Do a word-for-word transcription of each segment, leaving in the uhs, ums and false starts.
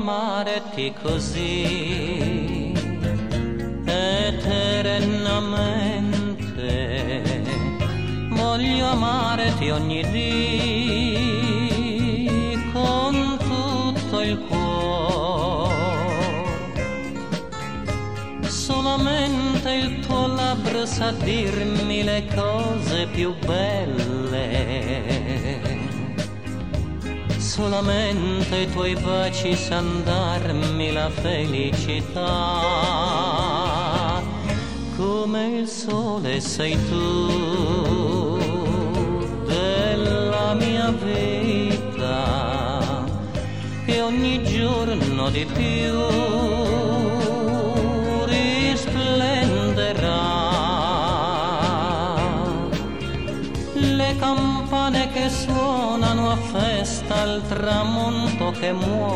amarti così eternamente, voglio amarti ogni dì con tutto il cuore. Solamente il tuo labbro sa dirmi le cose più belle, solamente i tuoi baci san darmi la felicità. Come il sole sei tu della mia vita, e ogni giorno di più risplenderà. Le campane che suonano a festa al tramonto che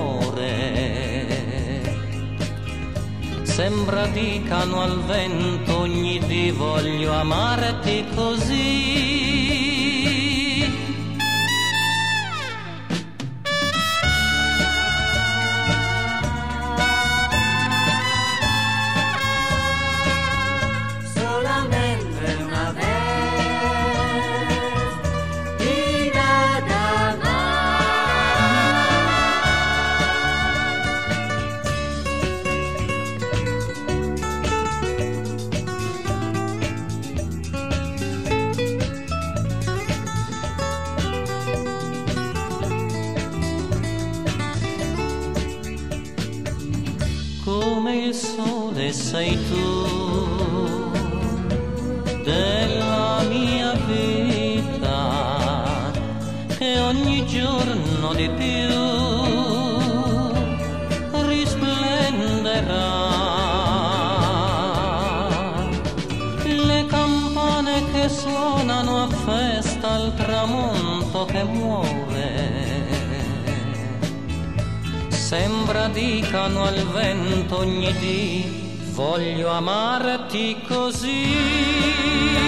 muore, sembra dicano al vento ogni dì voglio amarti così. Come il sole sei tu della mia vita, che ogni giorno di più risplenderà. Le campane che suonano a festa al tramonto che muore, sembra dicano al vento ogni dì voglio amarti così.